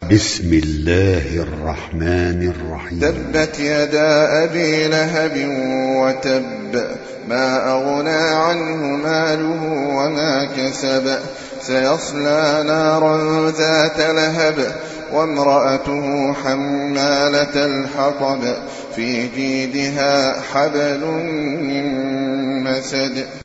بسم الله الرحمن الرحيم. تبت يدا أبي لهب وتب، ما أغنى عنه ماله وما كسب، سيصلى نارا ذات لهب، وامرأته حمالة الحطب، في جيدها حبل من مسد.